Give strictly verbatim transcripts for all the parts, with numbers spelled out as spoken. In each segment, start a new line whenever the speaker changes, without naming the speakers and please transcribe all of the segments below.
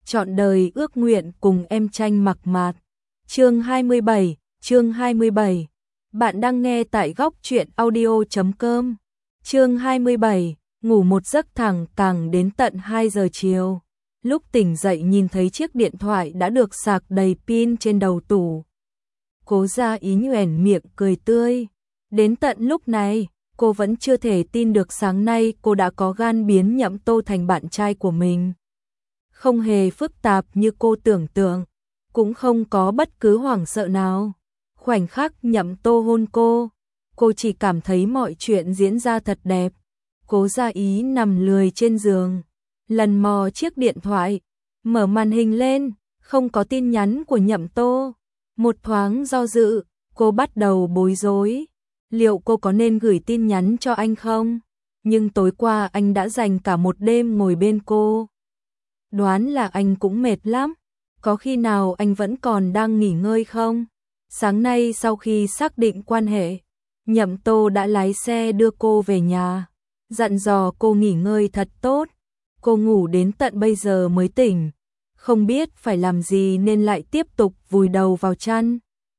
trọn đời ước nguyện cùng em tranh mặc mạt. Chương hai mươi bảy, chương hai mươi bảy. Bạn đang nghe tại góc truyện audio chấm com. Chương hai mươi bảy, ngủ một giấc thẳng càng đến tận hai giờ chiều. Lúc tỉnh dậy nhìn thấy chiếc điện thoại đã được sạc đầy pin trên đầu tủ. Cố Gia Ý nhoẻn miệng cười tươi. Đến tận lúc này, cô vẫn chưa thể tin được sáng nay cô đã có gan biến Nhậm Tô thành bạn trai của mình. Không hề phức tạp như cô tưởng tượng, cũng không có bất cứ hoảng sợ nào. Khoảnh khắc Nhậm Tô hôn cô, cô chỉ cảm thấy mọi chuyện diễn ra thật đẹp. Cố Gia Ý nằm lười trên giường, lần mò chiếc điện thoại, mở màn hình lên, không có tin nhắn của Nhậm Tô. Một thoáng do dự, cô bắt đầu bối rối. Liệu cô có nên gửi tin nhắn cho anh không? Nhưng tối qua anh đã dành cả một đêm ngồi bên cô. Đoán là anh cũng mệt lắm. Có khi nào anh vẫn còn đang nghỉ ngơi không? Sáng nay sau khi xác định quan hệ, Nhậm Tô đã lái xe đưa cô về nhà, dặn dò cô nghỉ ngơi thật tốt. Cô ngủ đến tận bây giờ mới tỉnh, không biết phải làm gì nên lại tiếp tục vùi đầu vào chăn.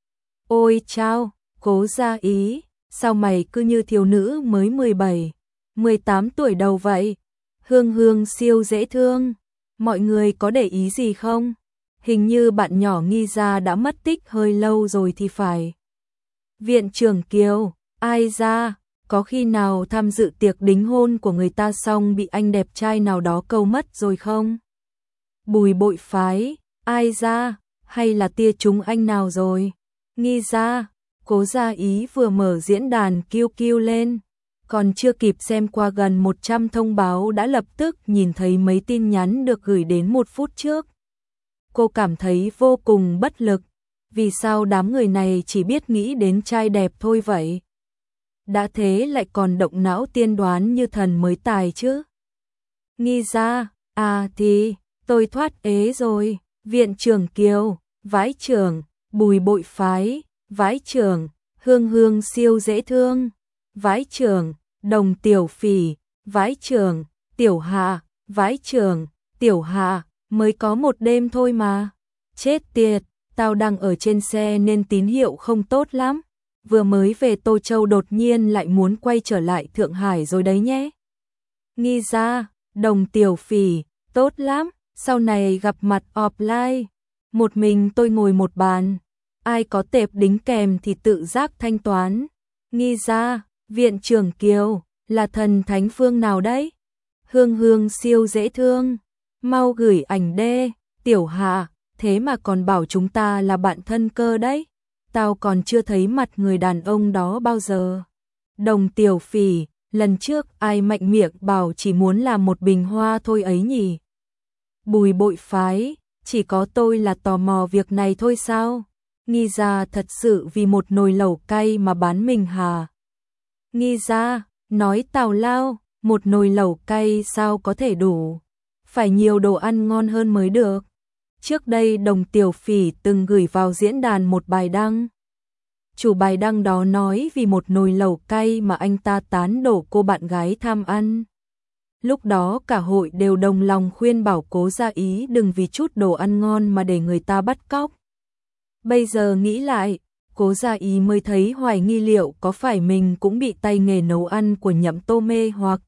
Ôi chao, Cố Gia Ý, sao mày cứ như thiếu nữ mới mười bảy, mười tám tuổi đầu vậy? Hương Hương siêu dễ thương, mọi người có để ý gì không? Hình như bạn nhỏ Nghi Gia đã mất tích hơi lâu rồi thì phải. Viện trưởng Kiều, ai ra, có khi nào tham dự tiệc đính hôn của người ta xong bị anh đẹp trai nào đó câu mất rồi không? Bùi Bội Phái, ai ra, hay là tia trúng anh nào rồi? Nghi Gia, Cố Gia Ý vừa mở diễn đàn kiu kiu lên, còn chưa kịp xem qua gần một trăm thông báo đã lập tức nhìn thấy mấy tin nhắn được gửi đến một phút trước. Cô cảm thấy vô cùng bất lực, vì sao đám người này chỉ biết nghĩ đến trai đẹp thôi vậy? Đã thế lại còn động não tiên đoán như thần mới tài chứ. Nghi Gia, à thì, tôi thoát ế rồi. Viện trưởng Kiều, vãi trưởng, Bùi Bội Phái, vãi trưởng, Hương Hương siêu dễ thương, vãi trưởng, Đồng Tiểu Phỉ, vãi trưởng, Tiểu Hạ, vãi trưởng, Tiểu Hạ, mới có một đêm thôi mà. Chết tiệt, tao đang ở trên xe nên tín hiệu không tốt lắm. Vừa mới về Tô Châu đột nhiên lại muốn quay trở lại Thượng Hải rồi đấy nhé. Nghi Gia, Đồng Tiểu Phỉ, tốt lắm, sau này gặp mặt offline. Một mình tôi ngồi một bàn, ai có tệp đính kèm thì tự giác thanh toán. Nghi Gia, Viện trưởng Kiều, là thần thánh phương nào đấy? Hương Hương siêu dễ thương, mau gửi ảnh đê. Tiểu Hạ, thế mà còn bảo chúng ta là bạn thân cơ đấy. Tao còn chưa thấy mặt người đàn ông đó bao giờ. Đồng Tiểu Phỉ, lần trước ai mạnh miệng bảo chỉ muốn làm một bình hoa thôi ấy nhỉ? Bùi Bội Phái, chỉ có tôi là tò mò việc này thôi sao? Nghi Gia thật sự vì một nồi lẩu cay mà bán mình hả? Nghi Gia, nói tào lao, một nồi lẩu cay sao có thể đủ? Phải nhiều đồ ăn ngon hơn mới được. Trước đây Đồng Tiểu Phỉ từng gửi vào diễn đàn một bài đăng. Chủ bài đăng đó nói vì một nồi lẩu cay mà anh ta tán đổ cô bạn gái tham ăn. Lúc đó cả hội đều đồng lòng khuyên bảo Cố Gia Ý đừng vì chút đồ ăn ngon mà để người ta bắt cóc. Bây giờ nghĩ lại, Cố Gia Ý mới thấy hoài nghi liệu có phải mình cũng bị tay nghề nấu ăn của Nhậm Tô mê hoặc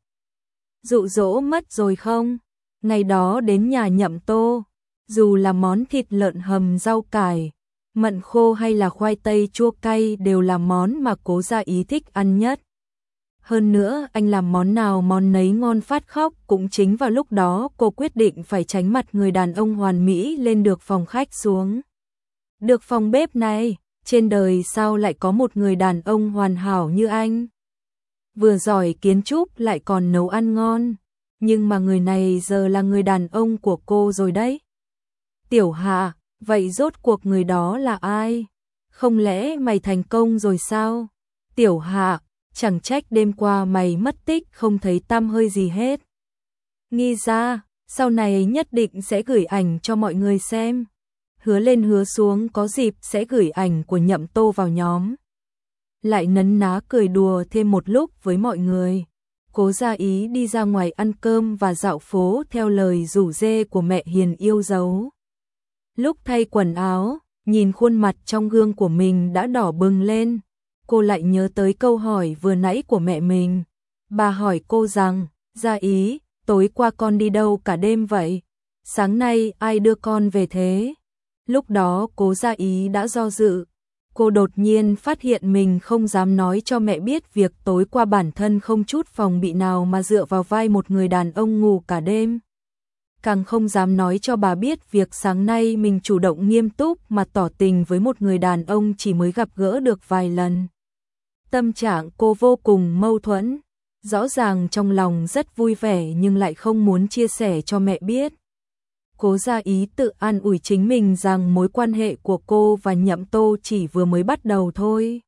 dụ dỗ mất rồi không? Ngày đó đến nhà Nhậm Tô, dù là món thịt lợn hầm rau cải, mận khô hay là khoai tây chua cay đều là món mà Cố Gia Ý thích ăn nhất. Hơn nữa anh làm món nào món nấy ngon phát khóc. Cũng chính vào lúc đó cô quyết định phải tránh mặt người đàn ông hoàn mỹ lên được phòng khách xuống. Được phòng bếp này, trên đời sao lại có một người đàn ông hoàn hảo như anh? Vừa giỏi kiến trúc lại còn nấu ăn ngon. Nhưng mà người này giờ là người đàn ông của cô rồi đấy. Tiểu Hạ, vậy rốt cuộc người đó là ai? Không lẽ mày thành công rồi sao? Tiểu Hạ, chẳng trách đêm qua mày mất tích không thấy tăm hơi gì hết. Nghi Gia, sau này nhất định sẽ gửi ảnh cho mọi người xem. Hứa lên hứa xuống có dịp sẽ gửi ảnh của Nhậm Tô vào nhóm. Lại nấn ná cười đùa thêm một lúc với mọi người. Cố Gia Ý đi ra ngoài ăn cơm và dạo phố theo lời rủ rê của mẹ hiền yêu dấu. Lúc thay quần áo, nhìn khuôn mặt trong gương của mình đã đỏ bừng lên, cô lại nhớ tới câu hỏi vừa nãy của mẹ mình. Bà hỏi cô rằng, Gia Ý, tối qua con đi đâu cả đêm vậy? Sáng nay ai đưa con về thế? Lúc đó Cố Gia Ý đã do dự. Cô đột nhiên phát hiện mình không dám nói cho mẹ biết việc tối qua bản thân không chút phòng bị nào mà dựa vào vai một người đàn ông ngủ cả đêm. Càng không dám nói cho bà biết việc sáng nay mình chủ động nghiêm túc mà tỏ tình với một người đàn ông chỉ mới gặp gỡ được vài lần. Tâm trạng cô vô cùng mâu thuẫn, rõ ràng trong lòng rất vui vẻ nhưng lại không muốn chia sẻ cho mẹ biết. Cố Gia Ý tự an ủi chính mình rằng mối quan hệ của cô và Nhậm Tô chỉ vừa mới bắt đầu thôi.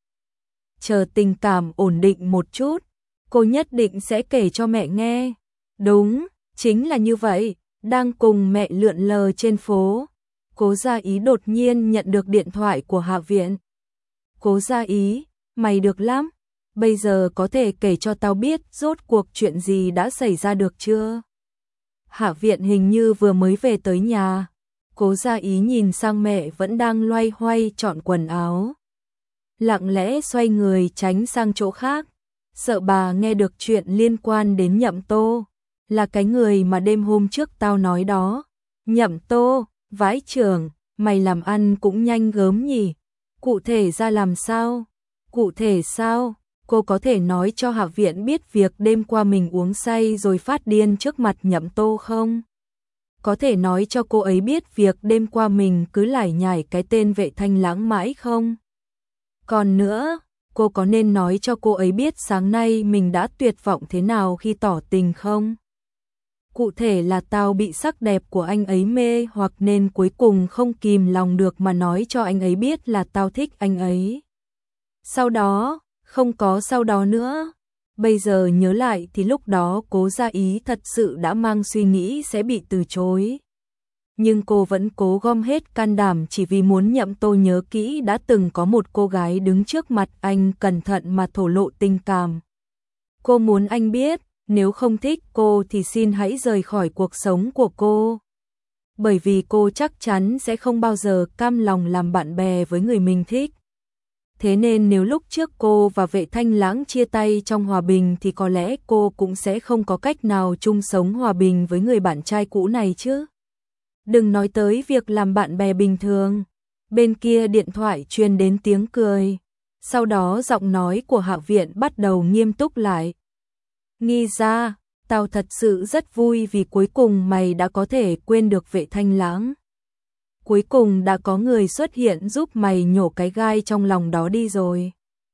Chờ tình cảm ổn định một chút, cô nhất định sẽ kể cho mẹ nghe. Đúng, chính là như vậy, đang cùng mẹ lượn lờ trên phố. Cố Gia Ý đột nhiên nhận được điện thoại của Hạ Viện. Cố Gia Ý, mày được lắm, bây giờ có thể kể cho tao biết rốt cuộc chuyện gì đã xảy ra được chưa? Hạ Viện hình như vừa mới về tới nhà. Cố Gia Ý nhìn sang mẹ vẫn đang loay hoay chọn quần áo. Lặng lẽ xoay người tránh sang chỗ khác. Sợ bà nghe được chuyện liên quan đến Nhậm Tô. Là cái người mà đêm hôm trước tao nói đó. Nhậm Tô, vãi chưởng, mày làm ăn cũng nhanh gớm nhỉ. Cụ thể ra làm sao? Cụ thể sao? Cô có thể nói cho Hạ Viện biết việc đêm qua mình uống say rồi phát điên trước mặt Nhậm Tô không? Có thể nói cho cô ấy biết việc đêm qua mình cứ lải nhải cái tên Vệ Thanh Lãng mãi không? Còn nữa, cô có nên nói cho cô ấy biết sáng nay mình đã tuyệt vọng thế nào khi tỏ tình không? Cụ thể là tao bị sắc đẹp của anh ấy mê hoặc nên cuối cùng không kìm lòng được mà nói cho anh ấy biết là tao thích anh ấy. Sau đó, không có sau đó nữa. Bây giờ nhớ lại thì lúc đó Cố Gia Ý thật sự đã mang suy nghĩ sẽ bị từ chối. Nhưng cô vẫn cố gom hết can đảm chỉ vì muốn Nhậm Tô nhớ kỹ đã từng có một cô gái đứng trước mặt anh cẩn thận mà thổ lộ tình cảm. Cô muốn anh biết, nếu không thích cô thì xin hãy rời khỏi cuộc sống của cô. Bởi vì cô chắc chắn sẽ không bao giờ cam lòng làm bạn bè với người mình thích. Thế nên nếu lúc trước cô và Vệ Thanh Lãng chia tay trong hòa bình thì có lẽ cô cũng sẽ không có cách nào chung sống hòa bình với người bạn trai cũ này chứ. Đừng nói tới việc làm bạn bè bình thường. Bên kia điện thoại truyền đến tiếng cười. Sau đó giọng nói của Hạ Viện bắt đầu nghiêm túc lại. Nghi ra, tao thật sự rất vui vì cuối cùng mày đã có thể quên được Vệ Thanh Lãng. Cuối cùng đã có người xuất hiện giúp mày nhổ cái gai trong lòng đó đi rồi.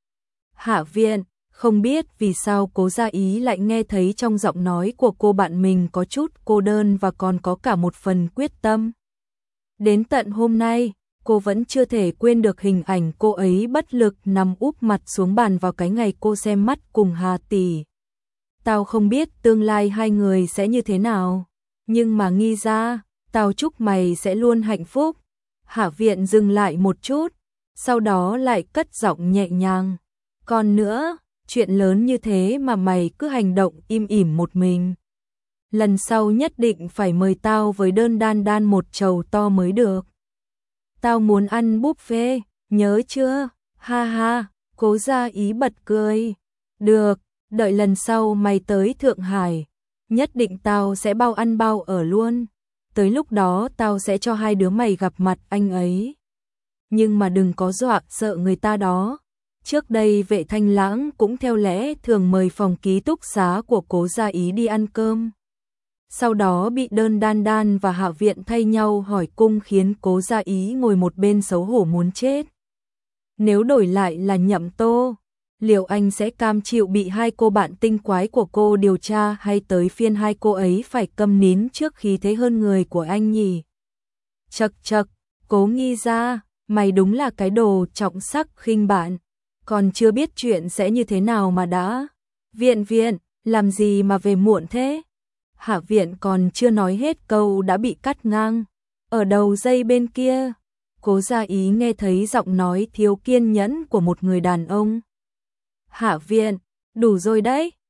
Hạ Viện, không biết vì sao Cố Gia Ý lại nghe thấy trong giọng nói của cô bạn mình có chút cô đơn và còn có cả một phần quyết tâm. Đến tận hôm nay, cô vẫn chưa thể quên được hình ảnh cô ấy bất lực nằm úp mặt xuống bàn vào cái ngày cô xem mắt cùng Hà Tỷ. Tao không biết tương lai hai người sẽ như thế nào, nhưng mà Nghi ra, tao chúc mày sẽ luôn hạnh phúc. Hạ Viện dừng lại một chút, sau đó lại cất giọng nhẹ nhàng. Còn nữa, chuyện lớn như thế mà mày cứ hành động im ỉm một mình. Lần sau nhất định phải mời tao với đơn đan đan một chầu to mới được. Tao muốn ăn buffet, nhớ chưa? Ha ha, Cố Gia Ý bật cười. Được, đợi lần sau mày tới Thượng Hải, nhất định tao sẽ bao ăn bao ở luôn. Tới lúc đó tao sẽ cho hai đứa mày gặp mặt anh ấy. Nhưng mà đừng có dọa sợ người ta đó. Trước đây Vệ Thanh Lãng cũng theo lẽ thường mời phòng ký túc xá của Cố Gia Ý đi ăn cơm. Sau đó bị đơn đan đan và Hạ Viện thay nhau hỏi cung khiến Cố Gia Ý ngồi một bên xấu hổ muốn chết. Nếu đổi lại là Nhậm Tô, liệu anh sẽ cam chịu bị hai cô bạn tinh quái của cô điều tra hay tới phiên hai cô ấy phải câm nín trước khí thế hơn người của anh nhỉ? Chậc chậc, Cố Nghi ra, mày đúng là cái đồ trọng sắc khinh bạn, còn chưa biết chuyện sẽ như thế nào mà đã. Viện Viện, làm gì mà về muộn thế? Hạ Viện còn chưa nói hết câu đã bị cắt ngang. Ở đầu dây bên kia, Cố Gia Ý nghe thấy giọng nói thiếu kiên nhẫn của một người đàn ông. Hạ Viện, đủ rồi đấy,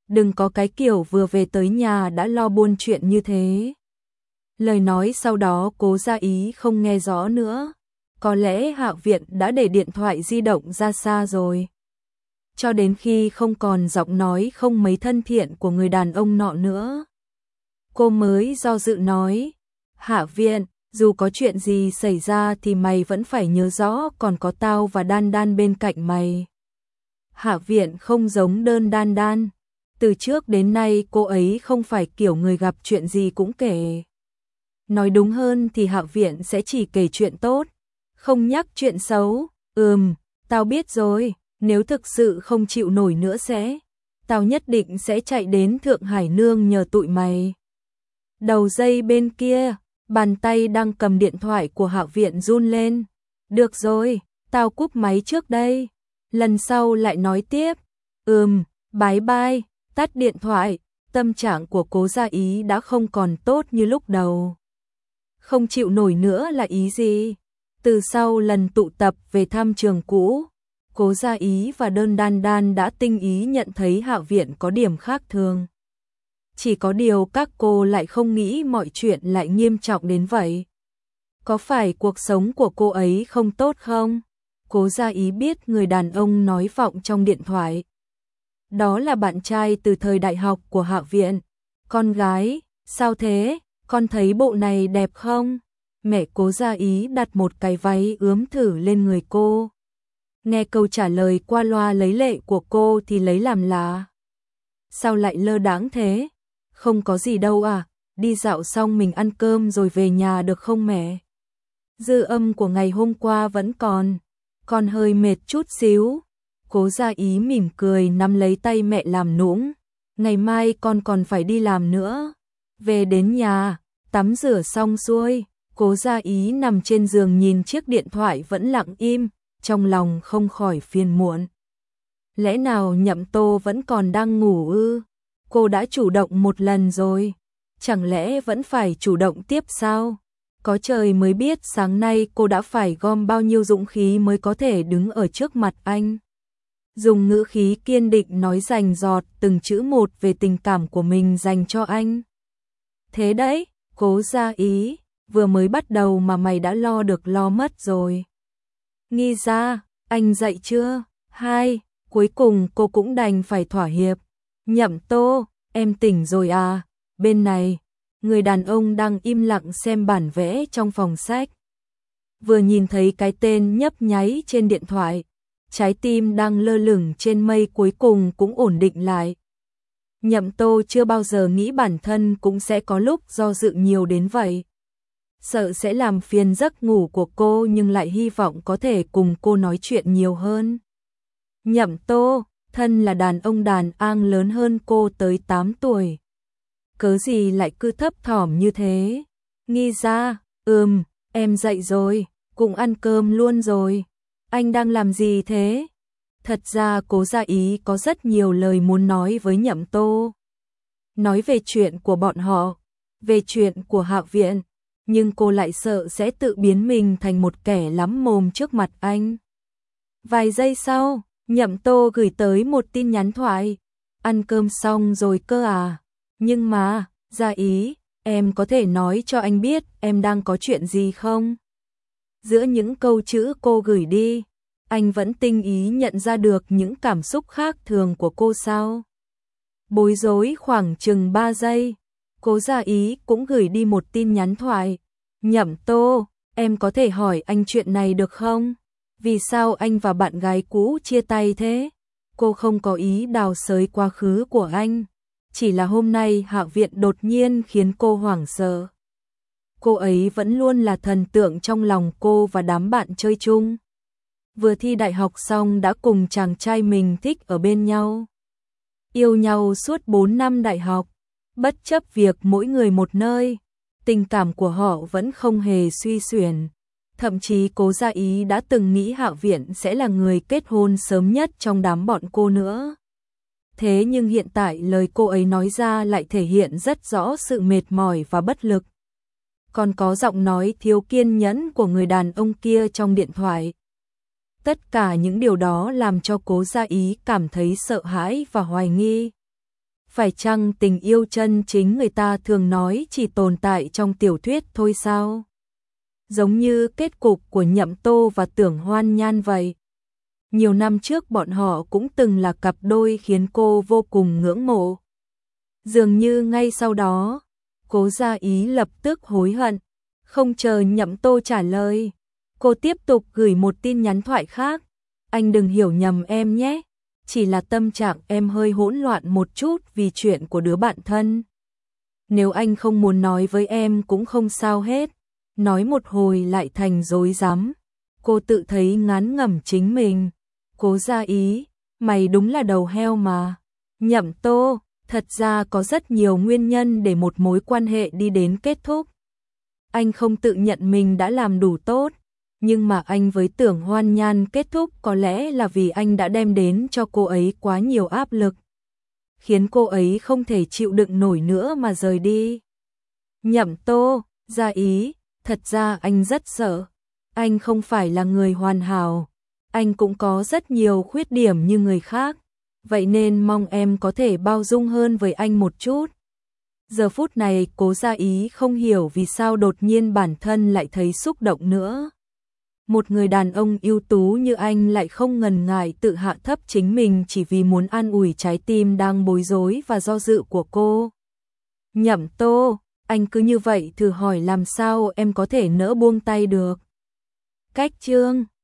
đừng có cái kiểu vừa về tới nhà đã lo buôn chuyện như thế. Lời nói sau đó Cố Gia Ý không nghe rõ nữa. Có lẽ Hạ Viện đã để điện thoại di động ra xa rồi. Cho đến khi không còn giọng nói không mấy thân thiện của người đàn ông nọ nữa, cô mới do dự nói, Hạ Viện, dù có chuyện gì xảy ra thì mày vẫn phải nhớ rõ còn có tao và Đan Đan bên cạnh mày. Hạ Viện không giống Đơn Đan Đan. Từ trước đến nay cô ấy không phải kiểu người gặp chuyện gì cũng kể. Nói đúng hơn thì Hạ Viện sẽ chỉ kể chuyện tốt, không nhắc chuyện xấu. Ừm, tao biết rồi, nếu thực sự không chịu nổi nữa sẽ, tao nhất định sẽ chạy đến Thượng Hải nương nhờ tụi mày. Đầu dây bên kia, bàn tay đang cầm điện thoại của Hạ Viện run lên. Được rồi, tao cúp máy trước đây, lần sau lại nói tiếp. Ừm, bye bye, tắt điện thoại. Tâm trạng của Cố Gia Ý đã không còn tốt như lúc đầu. Không chịu nổi nữa là ý gì? Từ sau lần tụ tập về thăm trường cũ, Cố Gia Ý và Đơn Đan Đan đã tinh ý nhận thấy Hạ Viện có điểm khác thường. Chỉ có điều các cô lại không nghĩ mọi chuyện lại nghiêm trọng đến vậy. Có phải cuộc sống của cô ấy không tốt không? Cố Gia Ý biết người đàn ông nói vọng trong điện thoại. Đó là bạn trai từ thời đại học của Hạ Viện. Con gái, sao thế? Con thấy bộ này đẹp không? Mẹ Cố Gia Ý đặt một cái váy ướm thử lên người cô. Nghe câu trả lời qua loa lấy lệ của cô thì lấy làm lạ. Sao lại lơ đãng thế? Không có gì đâu à, đi dạo xong mình ăn cơm rồi về nhà được không mẹ? Dư âm của ngày hôm qua vẫn còn, con hơi mệt chút xíu. Cố Gia Ý mỉm cười nắm lấy tay mẹ làm nũng. Ngày mai con còn phải đi làm nữa. Về đến nhà, tắm rửa xong xuôi, Cố Gia Ý nằm trên giường nhìn chiếc điện thoại vẫn lặng im, trong lòng không khỏi phiền muộn. Lẽ nào Nhậm Tô vẫn còn đang ngủ ư? Cô đã chủ động một lần rồi, chẳng lẽ vẫn phải chủ động tiếp sao? Có trời mới biết sáng nay cô đã phải gom bao nhiêu dũng khí mới có thể đứng ở trước mặt anh. Dùng ngữ khí kiên định nói rành rọt từng chữ một về tình cảm của mình dành cho anh. Thế đấy, Cố Gia Ý, vừa mới bắt đầu mà mày đã lo được lo mất rồi. Nghi ra, anh dậy chưa? Hai, cuối cùng cô cũng đành phải thỏa hiệp. Nhậm Tô, em tỉnh rồi à? Bên này, người đàn ông đang im lặng xem bản vẽ trong phòng sách. Vừa nhìn thấy cái tên nhấp nháy trên điện thoại, trái tim đang lơ lửng trên mây cuối cùng cũng ổn định lại. Nhậm Tô chưa bao giờ nghĩ bản thân cũng sẽ có lúc do dự nhiều đến vậy. Sợ sẽ làm phiền giấc ngủ của cô nhưng lại hy vọng có thể cùng cô nói chuyện nhiều hơn. Nhậm Tô, thân là đàn ông đàn ang lớn hơn cô tới tám tuổi. Cớ gì lại cứ thấp thỏm như thế? Nghi ra, ừm, em dậy rồi, cũng ăn cơm luôn rồi. Anh đang làm gì thế? Thật ra Cố Gia Ý có rất nhiều lời muốn nói với Nhậm Tô. Nói về chuyện của bọn họ, về chuyện của Hạ Viện, nhưng cô lại sợ sẽ tự biến mình thành một kẻ lắm mồm trước mặt anh. Vài giây sau, Nhậm Tô gửi tới một tin nhắn thoại. Ăn cơm xong rồi cơ à? Nhưng mà, Gia Ý, em có thể nói cho anh biết em đang có chuyện gì không? Giữa những câu chữ cô gửi đi, anh vẫn tinh ý nhận ra được những cảm xúc khác thường của cô sao? Bối rối khoảng chừng ba giây, Cố Gia Ý cũng gửi đi một tin nhắn thoại. Nhậm Tô, em có thể hỏi anh chuyện này được không? Vì sao anh và bạn gái cũ chia tay thế? Cô không có ý đào xới quá khứ của anh. Chỉ là hôm nay Hạ Viện đột nhiên khiến cô hoảng sợ. Cô ấy vẫn luôn là thần tượng trong lòng cô và đám bạn chơi chung. Vừa thi đại học xong đã cùng chàng trai mình thích ở bên nhau. Yêu nhau suốt bốn năm đại học, bất chấp việc mỗi người một nơi, tình cảm của họ vẫn không hề suy xuyển. Thậm chí Cố Gia Ý đã từng nghĩ Hạ Viện sẽ là người kết hôn sớm nhất trong đám bọn cô nữa. Thế nhưng hiện tại lời cô ấy nói ra lại thể hiện rất rõ sự mệt mỏi và bất lực. Còn có giọng nói thiếu kiên nhẫn của người đàn ông kia trong điện thoại. Tất cả những điều đó làm cho Cố Gia Ý cảm thấy sợ hãi và hoài nghi. Phải chăng tình yêu chân chính người ta thường nói chỉ tồn tại trong tiểu thuyết thôi sao? Giống như kết cục của Nhậm Tô và Tưởng Hoan Nhan vậy. Nhiều năm trước bọn họ cũng từng là cặp đôi khiến cô vô cùng ngưỡng mộ. Dường như ngay sau đó, Cố Gia Ý lập tức hối hận, không chờ Nhậm Tô trả lời. Cô tiếp tục gửi một tin nhắn thoại khác. Anh đừng hiểu nhầm em nhé, chỉ là tâm trạng em hơi hỗn loạn một chút vì chuyện của đứa bạn thân. Nếu anh không muốn nói với em cũng không sao hết. Nói một hồi lại thành rối rắm. Cô tự thấy ngán ngẩm chính mình. Cố Gia Ý, mày đúng là đầu heo mà. Nhậm Tô, thật ra có rất nhiều nguyên nhân để một mối quan hệ đi đến kết thúc. Anh không tự nhận mình đã làm đủ tốt, nhưng mà anh với Tưởng Hoan Nhan kết thúc có lẽ là vì anh đã đem đến cho cô ấy quá nhiều áp lực, khiến cô ấy không thể chịu đựng nổi nữa mà rời đi. Nhậm Tô, Gia Ý, thật ra anh rất sợ. Anh không phải là người hoàn hảo. Anh cũng có rất nhiều khuyết điểm như người khác. Vậy nên mong em có thể bao dung hơn với anh một chút. Giờ phút này Cố Gia Ý không hiểu vì sao đột nhiên bản thân lại thấy xúc động nữa. Một người đàn ông ưu tú như anh lại không ngần ngại tự hạ thấp chính mình chỉ vì muốn an ủi trái tim đang bối rối và do dự của cô. Nhậm Tô, anh cứ như vậy thử hỏi làm sao em có thể nỡ buông tay được. Cách chương